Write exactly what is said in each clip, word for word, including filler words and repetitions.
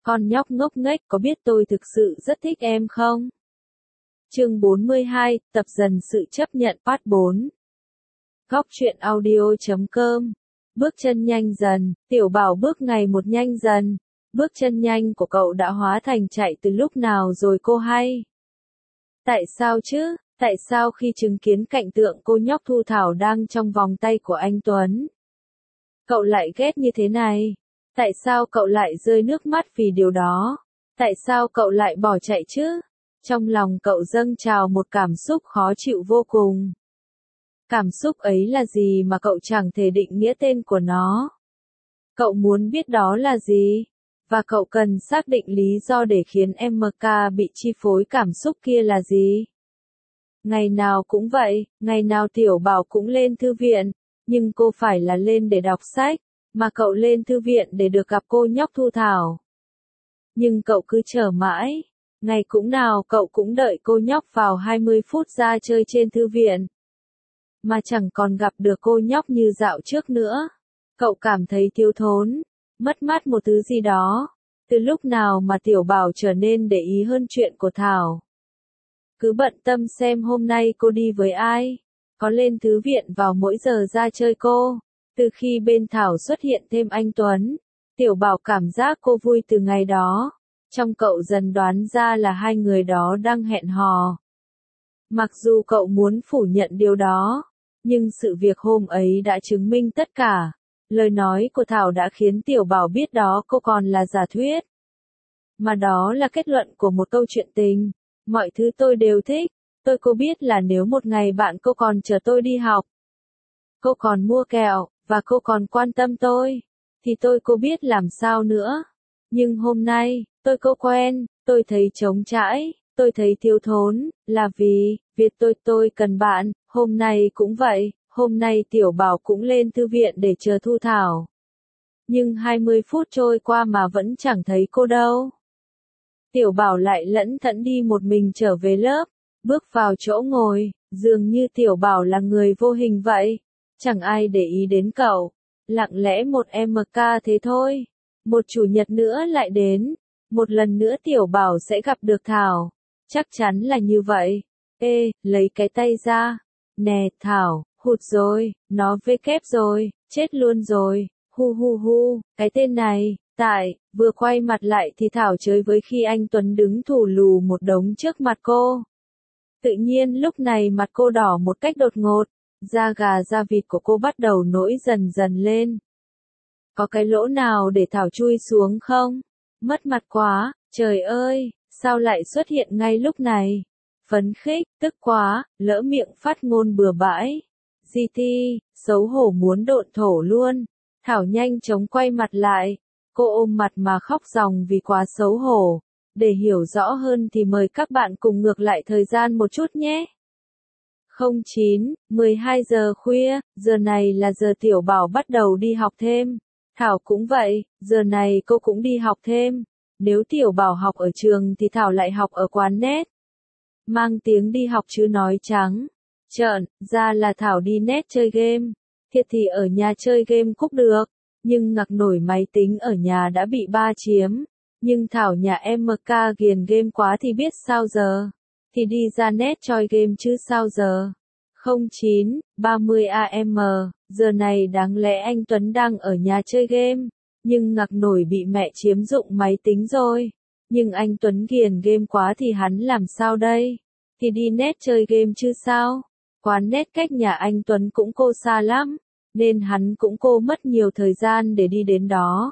Con nhóc ngốc nghếch có biết tôi thực sự rất thích em không? Chương bốn mươi hai, tập dần sự chấp nhận part bốn. Góc truyện audio chấm com. Bước chân nhanh dần, Tiểu Bảo bước ngày một nhanh dần. Bước chân nhanh của cậu đã hóa thành chạy từ lúc nào rồi cô hay? Tại sao chứ? Tại sao khi chứng kiến cảnh tượng cô nhóc Thu Thảo đang trong vòng tay của anh Tuấn, cậu lại ghét như thế này? Tại sao cậu lại rơi nước mắt vì điều đó? Tại sao cậu lại bỏ chạy chứ? Trong lòng cậu dâng trào một cảm xúc khó chịu vô cùng. Cảm xúc ấy là gì mà cậu chẳng thể định nghĩa tên của nó? Cậu muốn biết đó là gì? Và cậu cần xác định lý do để khiến em ca bị chi phối cảm xúc kia là gì? Ngày nào cũng vậy, ngày nào Tiểu Bảo cũng lên thư viện, nhưng cô phải là lên để đọc sách, mà cậu lên thư viện để được gặp cô nhóc Thu Thảo. Nhưng cậu cứ chờ mãi, ngày cũng nào cậu cũng đợi cô nhóc vào hai mươi phút ra chơi trên thư viện, mà chẳng còn gặp được cô nhóc như dạo trước nữa. Cậu cảm thấy thiếu thốn, mất mát một thứ gì đó. Từ lúc nào mà Tiểu Bảo trở nên để ý hơn chuyện của Thảo? Cứ bận tâm xem hôm nay cô đi với ai, có lên thư viện vào mỗi giờ ra chơi cô. Từ khi bên Thảo xuất hiện thêm anh Tuấn, Tiểu Bảo cảm giác cô vui từ ngày đó. Trong cậu dần đoán ra là hai người đó đang hẹn hò. Mặc dù cậu muốn phủ nhận điều đó, nhưng sự việc hôm ấy đã chứng minh tất cả. Lời nói của Thảo đã khiến Tiểu Bảo biết đó cô còn là giả thuyết, mà đó là kết luận của một câu chuyện tình. Mọi thứ tôi đều thích. Tôi cô biết là nếu một ngày bạn cô còn chờ tôi đi học, cô còn mua kẹo, và cô còn quan tâm tôi, thì tôi cô biết làm sao nữa. Nhưng hôm nay, tôi cô quen, tôi thấy trống trải, tôi thấy thiếu thốn, là vì, việc tôi tôi cần bạn. Hôm nay cũng vậy, hôm nay Tiểu Bảo cũng lên thư viện để chờ Thu Thảo. Nhưng hai mươi phút trôi qua mà vẫn chẳng thấy cô đâu. Tiểu Bảo lại lẫn thẫn đi một mình trở về lớp, bước vào chỗ ngồi, dường như Tiểu Bảo là người vô hình vậy. Chẳng ai để ý đến cậu, lặng lẽ một em ca thế thôi. Một chủ nhật nữa lại đến, một lần nữa Tiểu Bảo sẽ gặp được Thảo. Chắc chắn là như vậy. Ê, lấy cái tay ra. Nè Thảo, hụt rồi, nó vê kép rồi, chết luôn rồi, hu hu hu, cái tên này. Tại, vừa quay mặt lại thì Thảo chơi với khi anh Tuấn đứng thù lù một đống trước mặt cô. Tự nhiên lúc này mặt cô đỏ một cách đột ngột, da gà da vịt của cô bắt đầu nổi dần dần lên. Có cái lỗ nào để Thảo chui xuống không? Mất mặt quá, trời ơi, sao lại xuất hiện ngay lúc này? Phấn khích, tức quá, lỡ miệng phát ngôn bừa bãi. giê tê, xấu hổ muốn độn thổ luôn. Thảo nhanh chóng quay mặt lại. Cô ôm mặt mà khóc ròng vì quá xấu hổ. Để hiểu rõ hơn thì mời các bạn cùng ngược lại thời gian một chút nhé. không chín, mười hai giờ khuya, giờ này là giờ Tiểu Bảo bắt đầu đi học thêm. Thảo cũng vậy, giờ này cô cũng đi học thêm. Nếu Tiểu Bảo học ở trường thì Thảo lại học ở quán net. Mang tiếng đi học chứ nói trắng trợn ra là Thảo đi net chơi game. Thiệt thì ở nhà chơi game cũng được, nhưng ngặc nổi máy tính ở nhà đã bị ba chiếm. Nhưng Thảo nhà em ca ghiền game quá thì biết sao giờ. Thì đi ra net chơi game chứ sao giờ. không chín, ba mươi a em, giờ này đáng lẽ anh Tuấn đang ở nhà chơi game, nhưng ngặc nổi bị mẹ chiếm dụng máy tính rồi. Nhưng anh Tuấn ghiền game quá thì hắn làm sao đây? Thì đi net chơi game chứ sao? Quán net cách nhà anh Tuấn cũng cô xa lắm, nên hắn cũng cô mất nhiều thời gian để đi đến đó.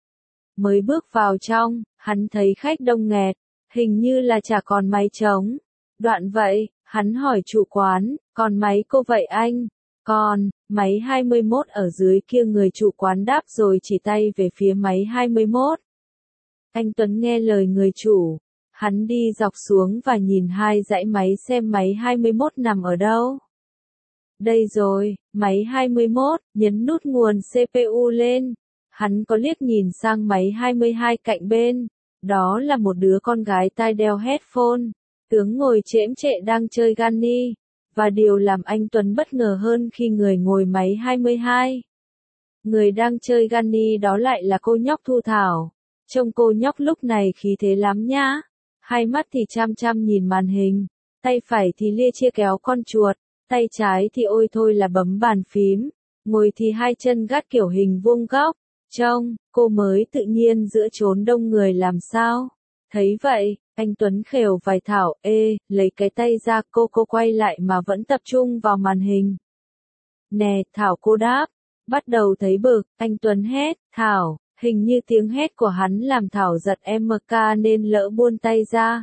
Mới bước vào trong, hắn thấy khách đông nghẹt, hình như là chả còn máy trống. Đoạn vậy, hắn hỏi chủ quán, còn máy cô vậy anh? Còn, máy hai mươi mốt ở dưới kia. Người chủ quán đáp rồi chỉ tay về phía máy hai mươi mốt. Anh Tuấn nghe lời người chủ, hắn đi dọc xuống và nhìn hai dãy máy xem máy hai mươi mốt nằm ở đâu. Đây rồi, máy hai mươi mốt, nhấn nút nguồn xê pê u lên. Hắn có liếc nhìn sang máy hai mươi hai cạnh bên. Đó là một đứa con gái tai đeo headphone, tướng ngồi chễm chệ đang chơi Gunny. Và điều làm anh Tuấn bất ngờ hơn khi người ngồi máy hai mươi hai, người đang chơi Gunny đó lại là cô nhóc Thu Thảo. Trông cô nhóc lúc này khí thế lắm nhá. Hai mắt thì chăm chăm nhìn màn hình, tay phải thì lia chia kéo con chuột, tay trái thì ôi thôi là bấm bàn phím, ngồi thì hai chân gác kiểu hình vuông góc. Trông, cô mới tự nhiên giữa chốn đông người làm sao. Thấy vậy, anh Tuấn khều vài Thảo, ê, lấy cái tay ra, cô cô quay lại mà vẫn tập trung vào màn hình. Nè, Thảo, cô đáp. Bắt đầu thấy bực, anh Tuấn hét, Thảo, hình như tiếng hét của hắn làm Thảo giật em ca nên lỡ buông tay ra.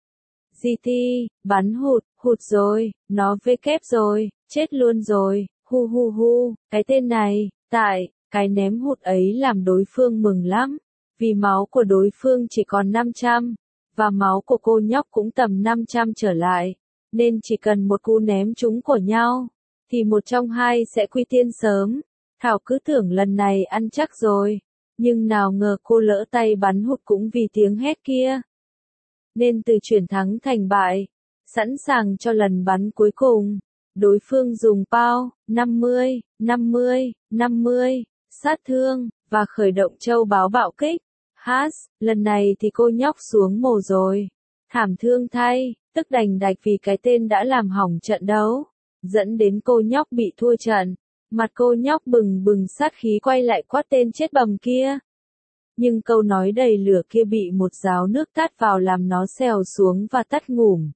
giê tê, bắn hụt, hụt rồi, nó vê kép rồi, chết luôn rồi, hu hu hu, cái tên này, tại, cái ném hụt ấy làm đối phương mừng lắm, vì máu của đối phương chỉ còn năm trăm, và máu của cô nhóc cũng tầm năm trăm trở lại, nên chỉ cần một cú ném trúng của nhau, thì một trong hai sẽ quy tiên sớm. Thảo cứ tưởng lần này ăn chắc rồi, nhưng nào ngờ cô lỡ tay bắn hụt cũng vì tiếng hét kia. Nên từ chuyển thắng thành bại, sẵn sàng cho lần bắn cuối cùng, đối phương dùng pao, năm mươi, năm mươi, năm mươi, sát thương, và khởi động châu báo bạo kích. Hát, lần này thì cô nhóc xuống mồ rồi. Thảm thương thay, tức đành đạch vì cái tên đã làm hỏng trận đấu, dẫn đến cô nhóc bị thua trận. Mặt cô nhóc bừng bừng sát khí quay lại quát tên chết bầm kia. Nhưng câu nói đầy lửa kia bị một gáo nước tát vào làm nó xèo xuống và tắt ngủm.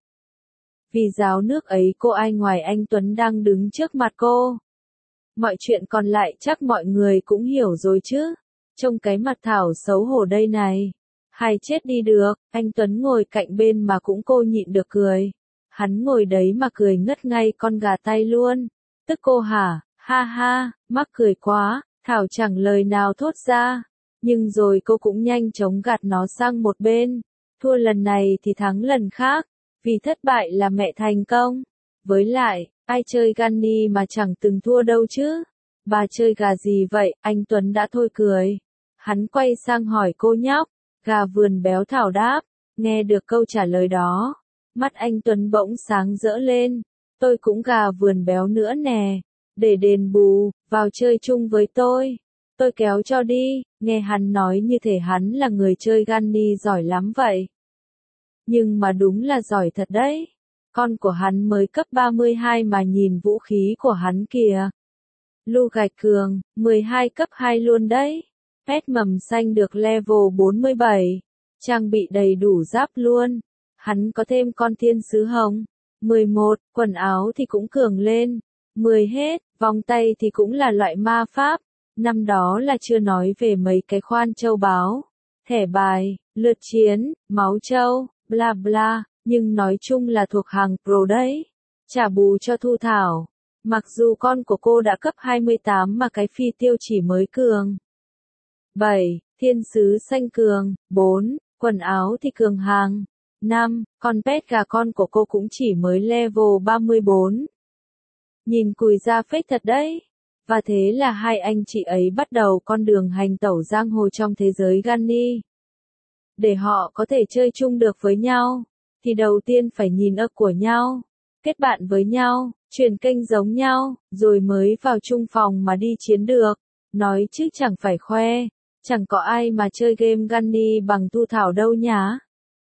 Vì gáo nước ấy cô ai ngoài anh Tuấn đang đứng trước mặt cô. Mọi chuyện còn lại chắc mọi người cũng hiểu rồi chứ. Trông cái mặt Thảo xấu hổ đây này. Hay chết đi được, anh Tuấn ngồi cạnh bên mà cũng cô nhịn được cười. Hắn ngồi đấy mà cười ngất ngay con gà tay luôn. Tức cô hả? Ha ha, mắc cười quá, Thảo chẳng lời nào thốt ra. Nhưng rồi cô cũng nhanh chóng gạt nó sang một bên. Thua lần này thì thắng lần khác, vì thất bại là mẹ thành công. Với lại, ai chơi Gunny mà chẳng từng thua đâu chứ. Bà chơi gà gì vậy? Anh Tuấn đã thôi cười. Hắn quay sang hỏi cô nhóc. Gà vườn béo, Thảo đáp. Nghe được câu trả lời đó, mắt anh Tuấn bỗng sáng rỡ lên. Tôi cũng gà vườn béo nữa nè. Để đền bù, vào chơi chung với tôi. Tôi kéo cho đi. Nghe hắn nói như thể hắn là người chơi Gunny giỏi lắm vậy. Nhưng mà đúng là giỏi thật đấy. Con của hắn mới cấp ba mươi hai mà nhìn vũ khí của hắn kìa. Lu gạch cường, mười hai cấp hai luôn đấy. Pet mầm xanh được level bốn mươi bảy. Trang bị đầy đủ giáp luôn. Hắn có thêm con thiên sứ hồng. mười một, quần áo thì cũng cường lên. mười hết, vòng tay thì cũng là loại ma pháp. Năm đó là chưa nói về mấy cái khoan châu báu, thẻ bài, lượt chiến, máu châu, bla bla, nhưng nói chung là thuộc hàng pro đấy. Trả bù cho Thu Thảo. Mặc dù con của cô đã cấp hai mươi tám mà cái phi tiêu chỉ mới cường. bảy. Thiên sứ xanh cường. bốn. Quần áo thì cường hàng. năm. Con pet gà con của cô cũng chỉ mới level ba mươi bốn. Nhìn cùi ra phết thật đấy. Và thế là hai anh chị ấy bắt đầu con đường hành tẩu giang hồ trong thế giới Gunny. Để họ có thể chơi chung được với nhau, thì đầu tiên phải nhìn ơ của nhau, kết bạn với nhau, chuyển kênh giống nhau, rồi mới vào chung phòng mà đi chiến được. Nói chứ chẳng phải khoe, chẳng có ai mà chơi game Gunny bằng Thu Thảo đâu nhá.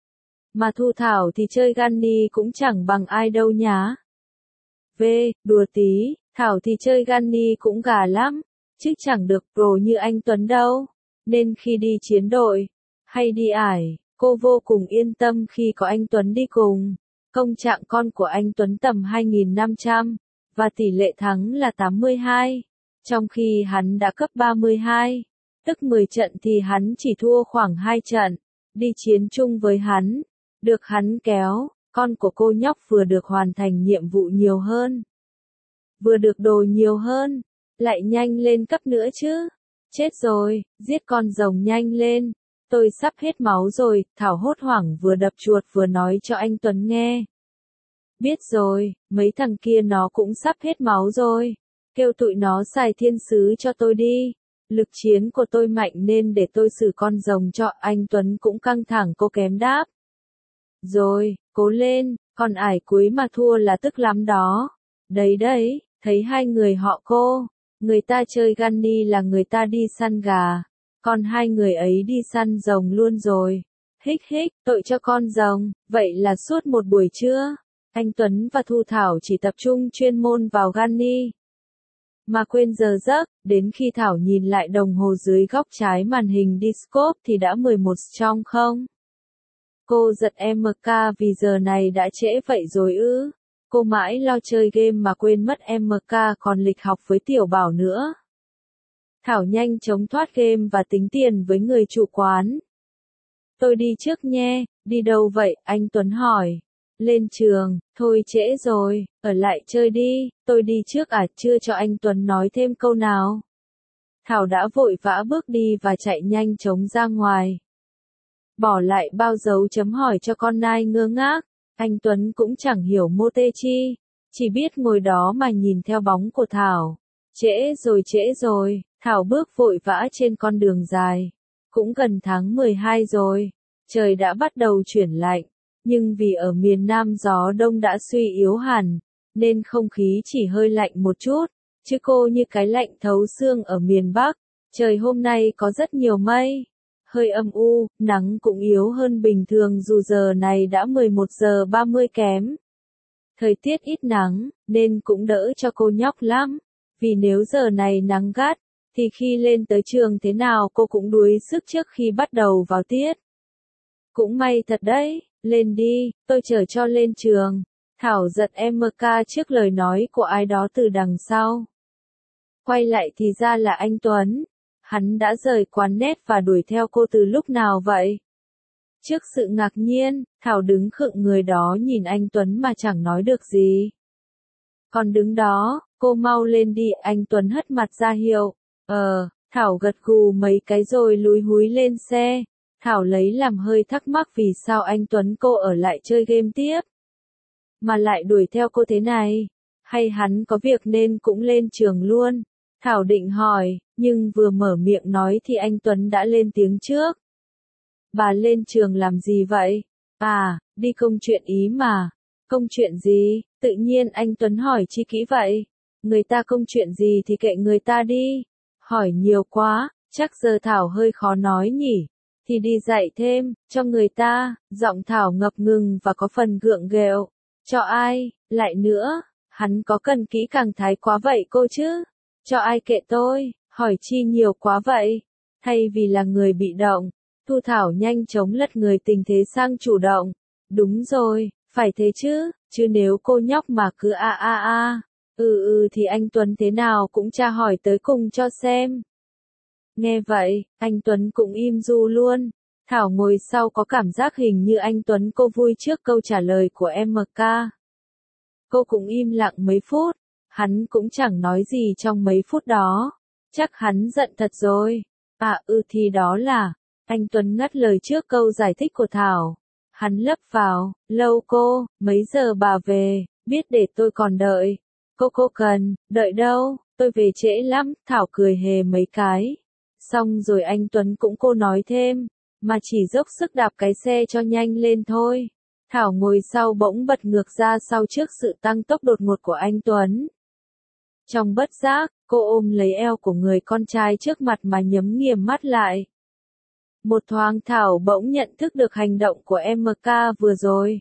Mà Thu Thảo thì chơi Gunny cũng chẳng bằng ai đâu nhá. V, đùa tí. Thảo thì chơi Gunny cũng gà lắm, chứ chẳng được pro như anh Tuấn đâu. Nên khi đi chiến đội, hay đi ải, cô vô cùng yên tâm khi có anh Tuấn đi cùng. Công trạng con của anh Tuấn tầm hai nghìn năm trăm, và tỷ lệ thắng là tám mươi hai. Trong khi hắn đã cấp ba mươi hai, tức mười trận thì hắn chỉ thua khoảng hai trận. Đi chiến chung với hắn, được hắn kéo, con của cô nhóc vừa được hoàn thành nhiệm vụ nhiều hơn. Vừa được đồ nhiều hơn, lại nhanh lên cấp nữa chứ. Chết rồi, giết con rồng nhanh lên. Tôi sắp hết máu rồi, Thảo hốt hoảng vừa đập chuột vừa nói cho anh Tuấn nghe. Biết rồi, mấy thằng kia nó cũng sắp hết máu rồi. Kêu tụi nó xài thiên sứ cho tôi đi. Lực chiến của tôi mạnh nên để tôi xử con rồng cho. Anh Tuấn cũng căng thẳng, cô kém đáp. Rồi, cố lên, còn ải cuối mà thua là tức lắm đó. Đấy đấy. Thấy hai người họ cô, người ta chơi Gunny là người ta đi săn gà, Còn hai người ấy đi săn rồng luôn rồi. Hích hích, tội cho con rồng, vậy là suốt một buổi trưa, anh Tuấn và Thu Thảo chỉ tập trung chuyên môn vào Gunny. Mà quên giờ giấc, đến khi Thảo nhìn lại đồng hồ dưới góc trái màn hình Discord thì đã mười một trong không. Cô giật em ca vì giờ này đã trễ vậy rồi ư. Cô mãi lo chơi game mà quên mất em ca còn lịch học với Tiểu Bảo nữa. Thảo nhanh chóng thoát game và tính tiền với người chủ quán. Tôi đi trước nhé, đi đâu vậy, anh Tuấn hỏi. Lên trường, thôi trễ rồi, ở lại chơi đi, tôi đi trước à, chưa cho anh Tuấn nói thêm câu nào. Thảo đã vội vã bước đi và chạy nhanh chóng ra ngoài. Bỏ lại bao dấu chấm hỏi cho con nai ngơ ngác, anh Tuấn cũng chẳng hiểu mô tê chi, chỉ biết ngồi đó mà nhìn theo bóng của Thảo. Trễ rồi trễ rồi, Thảo bước vội vã trên con đường dài. Cũng gần tháng mười hai rồi, trời đã bắt đầu chuyển lạnh, nhưng vì ở miền Nam gió đông đã suy yếu hẳn, nên không khí chỉ hơi lạnh một chút, chứ cô như cái lạnh thấu xương ở miền Bắc. Trời hôm nay có rất nhiều mây, hơi âm u, nắng cũng yếu hơn bình thường dù giờ này đã mười một giờ ba mươi kém. Thời tiết ít nắng, nên cũng đỡ cho cô nhóc lắm, vì nếu giờ này nắng gắt, thì khi lên tới trường thế nào cô cũng đuối sức trước khi bắt đầu vào tiết. Cũng may thật đấy, lên đi, tôi chở cho lên trường. Thảo giật em ca trước lời nói của ai đó từ đằng sau. Quay lại thì ra là anh Tuấn. Hắn đã rời quán net và đuổi theo cô từ lúc nào vậy? Trước sự ngạc nhiên, Thảo đứng khựng người đó nhìn anh Tuấn mà chẳng nói được gì. Còn đứng đó, cô mau lên đi, anh Tuấn hất mặt ra hiệu. Ờ, Thảo gật gù mấy cái rồi lúi húi lên xe. Thảo lấy làm hơi thắc mắc vì sao anh Tuấn cô ở lại chơi game tiếp. Mà lại đuổi theo cô thế này. Hay hắn có việc nên cũng lên trường luôn. Thảo định hỏi, nhưng vừa mở miệng nói thì anh Tuấn đã lên tiếng trước. Bà lên trường làm gì vậy? À, đi công chuyện ý mà. Công chuyện gì? Tự nhiên anh Tuấn hỏi chi kỹ vậy. Người ta công chuyện gì thì kệ người ta đi. Hỏi nhiều quá, chắc giờ Thảo hơi khó nói nhỉ. Thì đi dạy thêm, cho người ta, giọng Thảo ngập ngừng và có phần gượng gạo. Cho ai, lại nữa, hắn có cần kỹ càng thái quá vậy cô chứ? Cho ai kệ tôi, hỏi chi nhiều quá vậy? Thay vì là người bị động, Thu Thảo nhanh chóng lật người tình thế sang chủ động. Đúng rồi, phải thế chứ, chứ nếu cô nhóc mà cứ a a a, ừ ừ thì anh Tuấn thế nào cũng tra hỏi tới cùng cho xem. Nghe vậy, anh Tuấn cũng im ru luôn. Thảo ngồi sau có cảm giác hình như anh Tuấn cô vui trước câu trả lời của em ca. Cô cũng im lặng mấy phút, hắn cũng chẳng nói gì trong mấy phút đó. Chắc hắn giận thật rồi. À ừ thì đó là, anh Tuấn ngắt lời trước câu giải thích của Thảo. Hắn lấp vào, lâu cô, mấy giờ bà về, biết để tôi còn đợi. Cô cô cần, đợi đâu, tôi về trễ lắm, Thảo cười hề mấy cái. Xong rồi anh Tuấn cũng cô nói thêm, mà chỉ dốc sức đạp cái xe cho nhanh lên thôi. Thảo ngồi sau bỗng bật ngược ra sau trước sự tăng tốc đột ngột của anh Tuấn. Trong bất giác, cô ôm lấy eo của người con trai trước mặt mà nhắm nghiền mắt lại. Một thoáng Thảo bỗng nhận thức được hành động của em ca vừa rồi.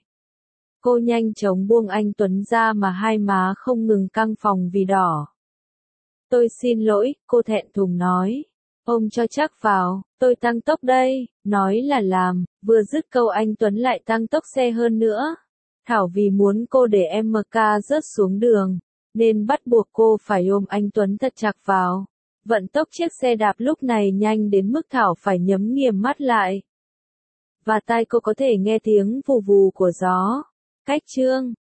Cô nhanh chóng buông anh Tuấn ra mà hai má không ngừng căng phồng vì đỏ. Tôi xin lỗi, cô thẹn thùng nói. Ôm cho chắc vào, tôi tăng tốc đây, nói là làm, vừa dứt câu anh Tuấn lại tăng tốc xe hơn nữa. Thảo vì muốn cô để em ca rớt xuống đường, nên bắt buộc cô phải ôm anh Tuấn thật chặt vào. Vận tốc chiếc xe đạp lúc này nhanh đến mức Thảo phải nhắm nghiền mắt lại. Và tai cô có thể nghe tiếng vù vù của gió. Cách chương